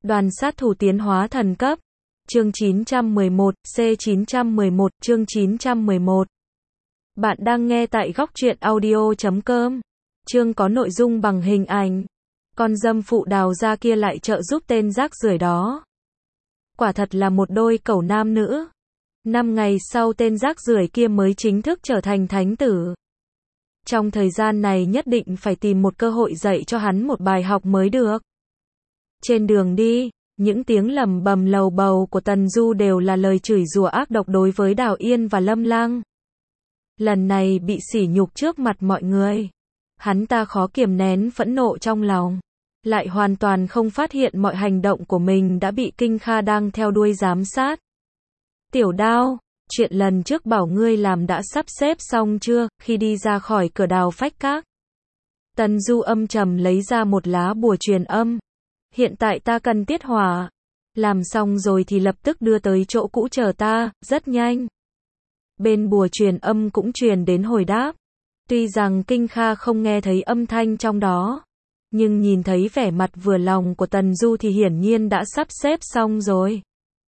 Đoàn sát thủ tiến hóa thần cấp. Chương 911, C911, chương 911. Bạn đang nghe tại góc truyện audio.com. Chương có nội dung bằng hình ảnh. Con dâm phụ đào ra kia lại trợ giúp tên rác rưởi đó. Quả thật là một đôi cẩu nam nữ. 5 ngày sau tên rác rưởi kia mới chính thức trở thành thánh tử. Trong thời gian này nhất định phải tìm một cơ hội dạy cho hắn một bài học mới được. Trên đường đi, những tiếng lẩm bẩm lầu bầu của Tần Du đều là lời chửi rủa ác độc đối với Đào Yên và Lâm Lăng. Lần này bị sỉ nhục trước mặt mọi người, hắn ta khó kiềm nén phẫn nộ trong lòng, lại hoàn toàn không phát hiện mọi hành động của mình đã bị Kinh Kha đang theo đuôi giám sát. Tiểu Đao, chuyện lần trước bảo ngươi làm đã sắp xếp xong chưa? Khi đi ra khỏi cửa Đào Phách Các, Tần Du âm trầm lấy ra một lá bùa truyền âm. Hiện tại ta cần tiết hỏa. Làm xong rồi thì lập tức đưa tới chỗ cũ chờ ta, rất nhanh. Bên bùa truyền âm cũng truyền đến hồi đáp. Tuy rằng Kinh Kha không nghe thấy âm thanh trong đó, nhưng nhìn thấy vẻ mặt vừa lòng của Tần Du thì hiển nhiên đã sắp xếp xong rồi.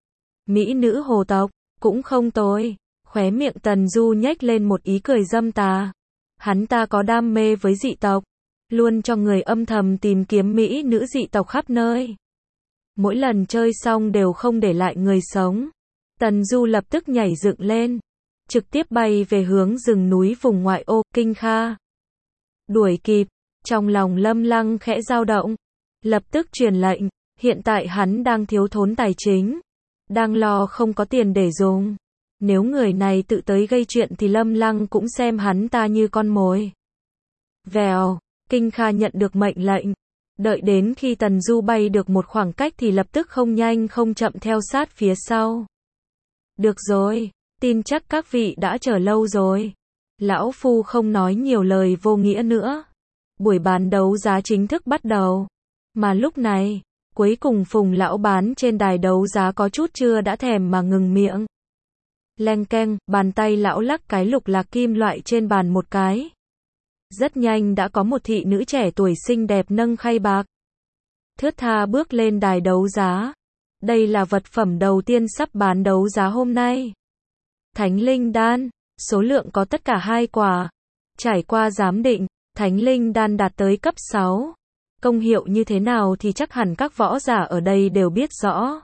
Mỹ nữ hồ tộc, cũng không tồi. Khóe miệng Tần Du nhếch lên một ý cười dâm tà. Hắn ta có đam mê với dị tộc, luôn cho người âm thầm tìm kiếm mỹ nữ dị tộc khắp nơi. Mỗi lần chơi xong đều không để lại người sống. Tần Du lập tức nhảy dựng lên, trực tiếp bay về hướng rừng núi vùng ngoại ô. Kinh Kha đuổi kịp, trong lòng Lâm Lăng khẽ dao động, lập tức truyền lệnh. Hiện tại hắn đang thiếu thốn tài chính, đang lo không có tiền để dùng. Nếu người này tự tới gây chuyện thì Lâm Lăng cũng xem hắn ta như con mồi. Vèo, Kinh Kha nhận được mệnh lệnh. Đợi đến khi Tần Du bay được một khoảng cách thì lập tức không nhanh không chậm theo sát phía sau. Được rồi, tin chắc các vị đã chờ lâu rồi. Lão Phu không nói nhiều lời vô nghĩa nữa. Buổi bán đấu giá chính thức bắt đầu. Mà lúc này, cuối cùng Phùng lão bán trên đài đấu giá có chút chưa đã thèm mà ngừng miệng. Leng keng, bàn tay lão lắc cái lục lạc kim loại trên bàn một cái. Rất nhanh đã có một thị nữ trẻ tuổi xinh đẹp nâng khay bạc, thướt tha bước lên đài đấu giá. Đây là vật phẩm đầu tiên sắp bán đấu giá hôm nay. Thánh linh đan, số lượng có tất cả 2 quả. Trải qua giám định, thánh linh đan đạt tới cấp 6. Công hiệu như thế nào thì chắc hẳn các võ giả ở đây đều biết rõ.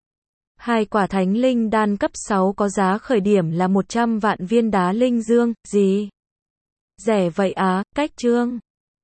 2 quả thánh linh đan cấp 6 có giá khởi điểm là 100 vạn viên đá linh dương. Gì? Rẻ vậy á? Cách trương.